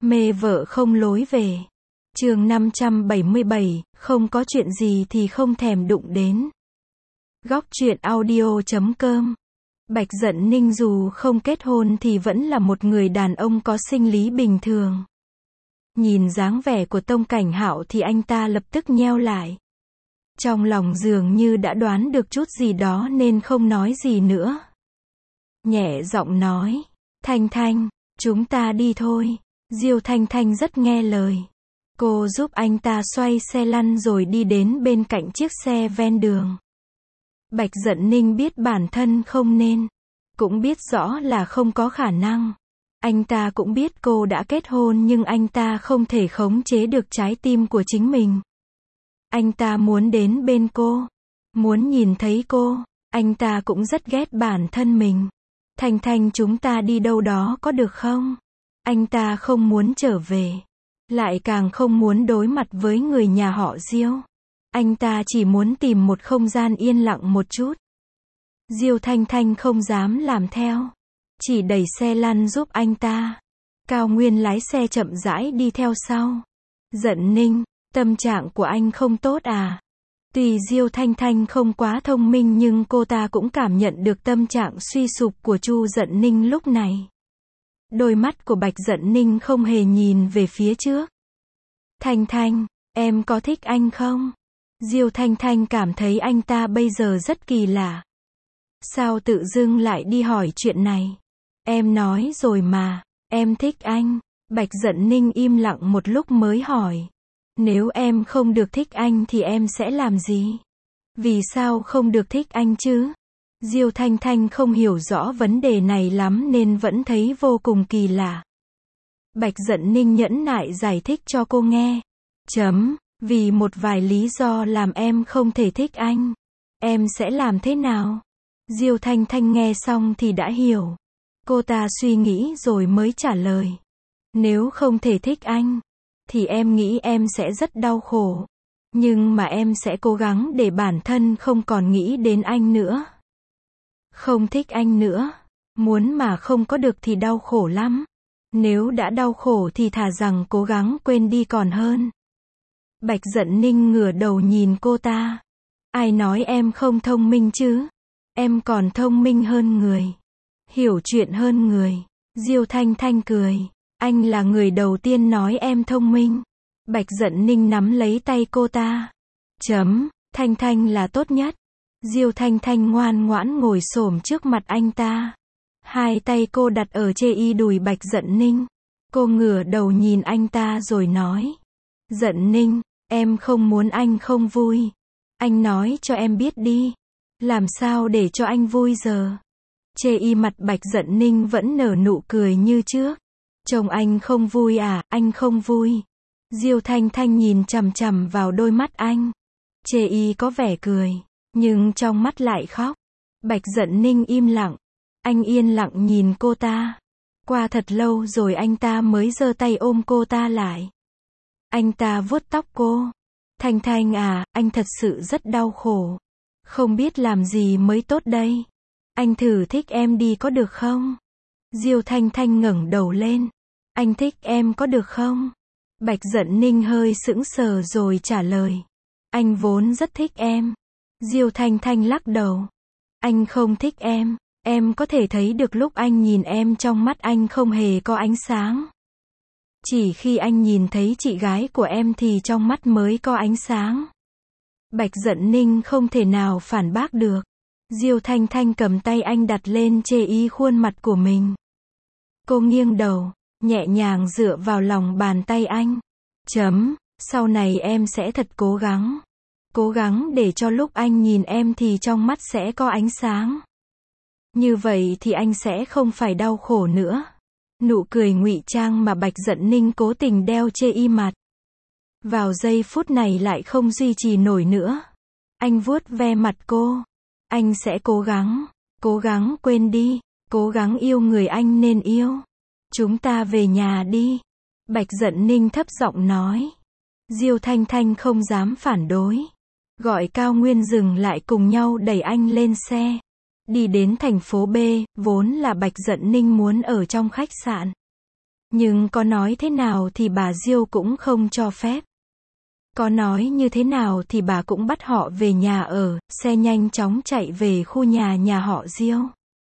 Mê vợ không lối về. Chương 577, không có chuyện gì thì không thèm đụng đến. Góc truyện audio.com. Bạch Dận Ninh dù không kết hôn thì vẫn là một người đàn ông có sinh lý bình thường. Nhìn dáng vẻ của Tông Cảnh Hạo thì anh ta lập tức nheo lại. Trong lòng dường như đã đoán được chút gì đó nên không nói gì nữa. Nhẹ giọng nói, Thanh Thanh, chúng ta đi thôi. Diêu Thanh Thanh rất nghe lời. Cô giúp anh ta xoay xe lăn rồi đi đến bên cạnh chiếc xe ven đường. Bạch Dận Ninh biết bản thân không nên, cũng biết rõ là không có khả năng. Anh ta cũng biết cô đã kết hôn nhưng anh ta không thể khống chế được trái tim của chính mình. Anh ta muốn đến bên cô, muốn nhìn thấy cô. Anh ta cũng rất ghét bản thân mình. Thanh Thanh, chúng ta đi đâu đó có được không? Anh ta không muốn trở về, lại càng không muốn đối mặt với người nhà họ Diêu. Anh ta chỉ muốn tìm một không gian yên lặng một chút. Diêu Thanh Thanh không dám làm theo, chỉ đẩy xe lăn giúp anh ta. Cao Nguyên lái xe chậm rãi đi theo sau. Dận Ninh, tâm trạng của anh không tốt à? Tuy Diêu Thanh Thanh không quá thông minh nhưng cô ta cũng cảm nhận được tâm trạng suy sụp của Chu Dận Ninh lúc này. Đôi mắt của Bạch Dận Ninh không hề nhìn về phía trước. Thanh Thanh, em có thích anh không? Diêu Thanh Thanh cảm thấy anh ta bây giờ rất kỳ lạ. Sao tự dưng lại đi hỏi chuyện này? Em nói rồi mà, em thích anh. Bạch Dận Ninh im lặng một lúc mới hỏi. Nếu em không được thích anh thì em sẽ làm gì? Vì sao không được thích anh chứ? Diêu Thanh Thanh không hiểu rõ vấn đề này lắm nên vẫn thấy vô cùng kỳ lạ. Bạch Dận Ninh nhẫn nại giải thích cho cô nghe. Vì một vài lý do làm em không thể thích anh. Em sẽ làm thế nào? Diêu Thanh Thanh nghe xong thì đã hiểu. Cô ta suy nghĩ rồi mới trả lời. Nếu không thể thích anh, thì em nghĩ em sẽ rất đau khổ. Nhưng mà em sẽ cố gắng để bản thân không còn nghĩ đến anh nữa. Không thích anh nữa. Muốn mà không có được thì đau khổ lắm. Nếu đã đau khổ thì thà rằng cố gắng quên đi còn hơn. Bạch Dận Ninh ngửa đầu nhìn cô ta. Ai nói em không thông minh chứ? Em còn thông minh hơn người. Hiểu chuyện hơn người. Diêu Thanh Thanh cười. Anh là người đầu tiên nói em thông minh. Bạch Dận Ninh nắm lấy tay cô ta. Thanh Thanh là tốt nhất. Diêu Thanh Thanh ngoan ngoãn ngồi xổm trước mặt anh ta. Hai tay cô đặt ở trên đùi Bạch Dận Ninh. Cô ngửa đầu nhìn anh ta rồi nói. Dận Ninh, em không muốn anh không vui. Anh nói cho em biết đi. Làm sao để cho anh vui giờ? Mặt Bạch Dận Ninh vẫn nở nụ cười như trước. Chồng anh không vui à? Anh không vui. Diêu Thanh Thanh nhìn chằm chằm vào đôi mắt anh. Có vẻ cười, nhưng trong mắt lại khóc. Bạch Dận Ninh im lặng. Anh yên lặng nhìn cô ta. Qua thật lâu rồi anh ta mới giơ tay ôm cô ta lại. Anh ta vuốt tóc cô. Thanh Thanh à, anh thật sự rất đau khổ. Không biết làm gì mới tốt đây. Anh thử thích em đi có được không? Diêu Thanh Thanh ngẩng đầu lên. Anh thích em có được không? Bạch Dận Ninh hơi sững sờ rồi trả lời. Anh vốn rất thích em. Diêu Thanh Thanh lắc đầu. Anh không thích em có thể thấy được lúc anh nhìn em trong mắt anh không hề có ánh sáng. Chỉ khi anh nhìn thấy chị gái của em thì trong mắt mới có ánh sáng. Bạch Dận Ninh không thể nào phản bác được. Diêu Thanh Thanh cầm tay anh đặt lên trên khuôn mặt của mình. Cô nghiêng đầu, nhẹ nhàng dựa vào lòng bàn tay anh. Sau này em sẽ thật cố gắng. Cố gắng để cho lúc anh nhìn em thì trong mắt sẽ có ánh sáng. Như vậy thì anh sẽ không phải đau khổ nữa. Nụ cười ngụy trang mà Bạch Dận Ninh cố tình đeo trên mặt. Vào giây phút này lại không duy trì nổi nữa. Anh vuốt ve mặt cô. Anh sẽ cố gắng quên đi, cố gắng yêu người anh nên yêu. Chúng ta về nhà đi. Bạch Dận Ninh thấp giọng nói. Diêu Thanh Thanh không dám phản đối. Gọi Cao Nguyên dừng lại cùng nhau đẩy anh lên xe. Đi đến thành phố B, vốn là Bạch Dận Ninh muốn ở trong khách sạn. Nhưng có nói thế nào thì bà Diêu cũng không cho phép. Có nói như thế nào thì bà cũng bắt họ về nhà ở, xe nhanh chóng chạy về khu nhà họ Diêu.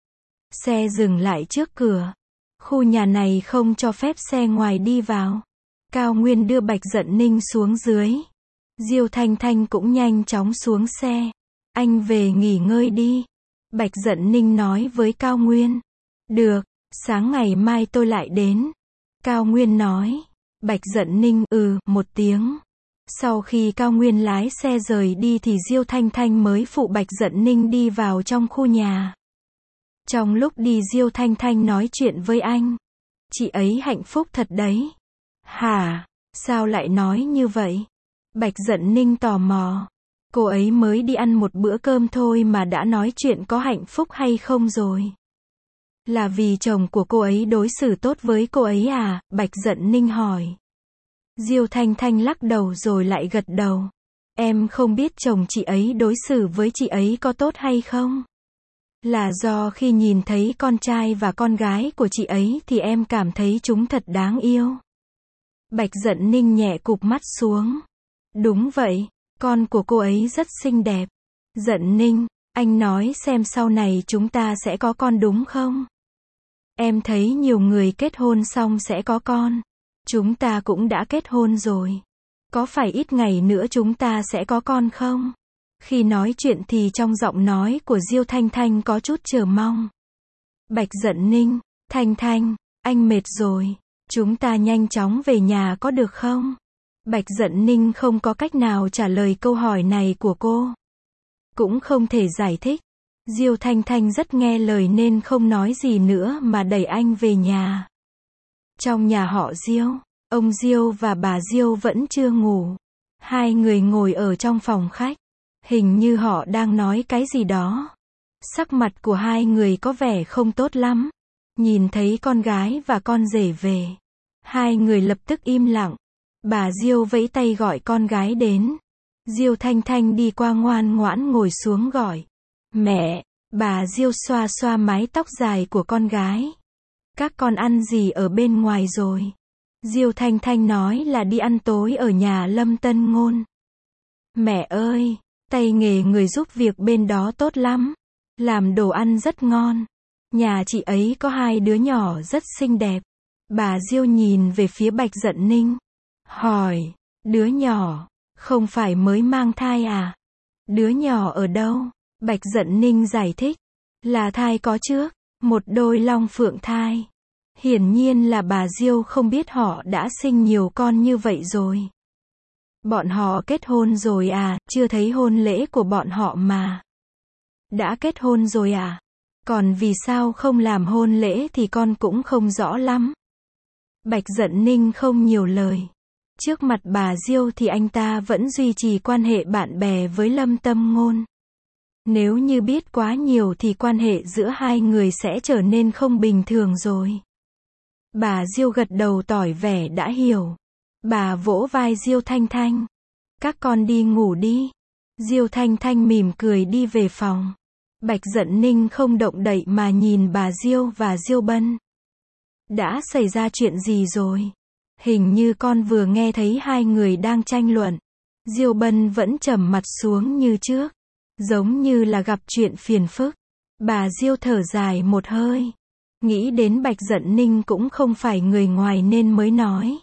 Xe dừng lại trước cửa. Khu nhà này không cho phép xe ngoài đi vào. Cao Nguyên đưa Bạch Dận Ninh xuống dưới. Diêu Thanh Thanh cũng nhanh chóng xuống xe. Anh về nghỉ ngơi đi. Bạch Dận Ninh nói với Cao Nguyên. Được, sáng ngày mai tôi lại đến. Cao Nguyên nói. Bạch Dận Ninh một tiếng. Sau khi Cao Nguyên lái xe rời đi thì Diêu Thanh Thanh mới phụ Bạch Dận Ninh đi vào trong khu nhà. Trong lúc đi Diêu Thanh Thanh nói chuyện với anh. Chị ấy hạnh phúc thật đấy. Hả? Sao lại nói như vậy? Bạch Dận Ninh tò mò. Cô ấy mới đi ăn một bữa cơm thôi mà đã nói chuyện có hạnh phúc hay không rồi. Là vì chồng của cô ấy đối xử tốt với cô ấy à? Bạch Dận Ninh hỏi. Diêu Thanh Thanh lắc đầu rồi lại gật đầu. Em không biết chồng chị ấy đối xử với chị ấy có tốt hay không. Là do khi nhìn thấy con trai và con gái của chị ấy thì em cảm thấy chúng thật đáng yêu. Bạch Dận Ninh nhẹ cụp mắt xuống. Đúng vậy, con của cô ấy rất xinh đẹp. Dận Ninh, anh nói xem sau này chúng ta sẽ có con đúng không? Em thấy nhiều người kết hôn xong sẽ có con. Chúng ta cũng đã kết hôn rồi. Có phải ít ngày nữa chúng ta sẽ có con không? Khi nói chuyện thì trong giọng nói của Diêu Thanh Thanh có chút chờ mong. Bạch Dận Ninh, Thanh Thanh, anh mệt rồi. Chúng ta nhanh chóng về nhà có được không? Bạch Dận Ninh không có cách nào trả lời câu hỏi này của cô. Cũng không thể giải thích. Diêu Thanh Thanh rất nghe lời nên không nói gì nữa mà đẩy anh về nhà. Trong nhà họ Diêu, ông Diêu và bà Diêu vẫn chưa ngủ. Hai người ngồi ở trong phòng khách. Hình như họ đang nói cái gì đó. Sắc mặt của hai người có vẻ không tốt lắm. Nhìn thấy con gái và con rể về. Hai người lập tức im lặng. Bà Diêu vẫy tay gọi con gái đến. Diêu Thanh Thanh đi qua ngoan ngoãn ngồi xuống gọi. Mẹ, bà Diêu xoa xoa mái tóc dài của con gái. Các con ăn gì ở bên ngoài rồi? Diêu Thanh Thanh nói là đi ăn tối ở nhà Lâm Tân Ngôn. Mẹ ơi, tay nghề người giúp việc bên đó tốt lắm. Làm đồ ăn rất ngon. Nhà chị ấy có hai đứa nhỏ rất xinh đẹp. Bà Diêu nhìn về phía Bạch Dận Ninh. Hỏi, đứa nhỏ, không phải mới mang thai à? Đứa nhỏ ở đâu? Bạch Dận Ninh giải thích. Là thai có trước, một đôi long phượng thai. Hiển nhiên là bà Diêu không biết họ đã sinh nhiều con như vậy rồi. Bọn họ kết hôn rồi à? Chưa thấy hôn lễ của bọn họ mà. Đã kết hôn rồi à? Còn vì sao không làm hôn lễ thì con cũng không rõ lắm. Bạch Dận Ninh không nhiều lời. Trước mặt bà Diêu thì anh ta vẫn duy trì quan hệ bạn bè với Lâm Tâm Ngôn. Nếu như biết quá nhiều thì quan hệ giữa hai người sẽ trở nên không bình thường rồi. Bà Diêu gật đầu tỏ vẻ đã hiểu. Bà vỗ vai Diêu Thanh Thanh. Các con đi ngủ đi. Diêu Thanh Thanh mỉm cười đi về phòng. Bạch Dận Ninh không động đậy mà nhìn bà Diêu và Diêu Bân. Đã xảy ra chuyện gì rồi? Hình như con vừa nghe thấy hai người đang tranh luận. Diêu Bân vẫn trầm mặt xuống như trước. Giống như là gặp chuyện phiền phức. Bà Diêu thở dài một hơi. Nghĩ đến Bạch Dận Ninh cũng không phải người ngoài nên mới nói.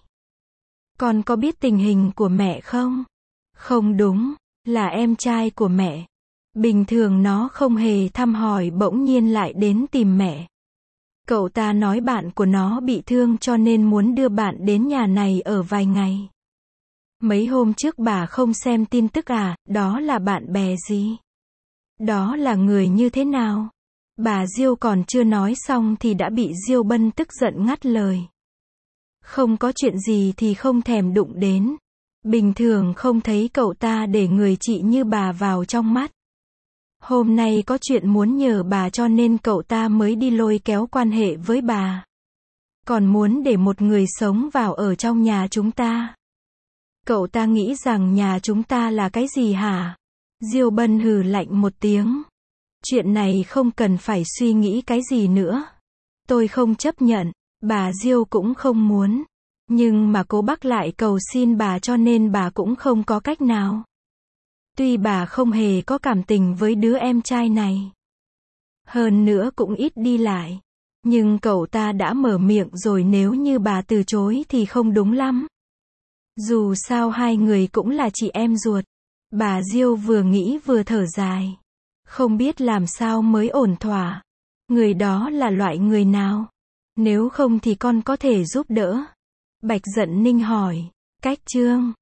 Con có biết tình hình của mẹ không? Không đúng, là em trai của mẹ. Bình thường nó không hề thăm hỏi bỗng nhiên lại đến tìm mẹ. Cậu ta nói bạn của nó bị thương cho nên muốn đưa bạn đến nhà này ở vài ngày. Mấy hôm trước bà không xem tin tức à? Đó là bạn bè gì? Đó là người như thế nào? Bà Diêu còn chưa nói xong thì đã bị Diêu Bân tức giận ngắt lời. Không có chuyện gì thì không thèm đụng đến. Bình thường không thấy cậu ta để người chị như bà vào trong mắt. Hôm nay có chuyện muốn nhờ bà cho nên cậu ta mới đi lôi kéo quan hệ với bà. Còn muốn để một người sống vào ở trong nhà chúng ta. Cậu ta nghĩ rằng nhà chúng ta là cái gì hả? Diêu Bân hừ lạnh một tiếng. Chuyện này không cần phải suy nghĩ cái gì nữa. Tôi không chấp nhận. Bà Diêu cũng không muốn. Nhưng mà cô bác lại cầu xin bà cho nên bà cũng không có cách nào. Tuy bà không hề có cảm tình với đứa em trai này. Hơn nữa cũng ít đi lại. Nhưng cậu ta đã mở miệng rồi, nếu như bà từ chối thì không đúng lắm. Dù sao hai người cũng là chị em ruột. Bà Diêu vừa nghĩ vừa thở dài. Không biết làm sao mới ổn thỏa. Người đó là loại người nào? Nếu không thì con có thể giúp đỡ. Bạch Dận Ninh hỏi. Cách Chương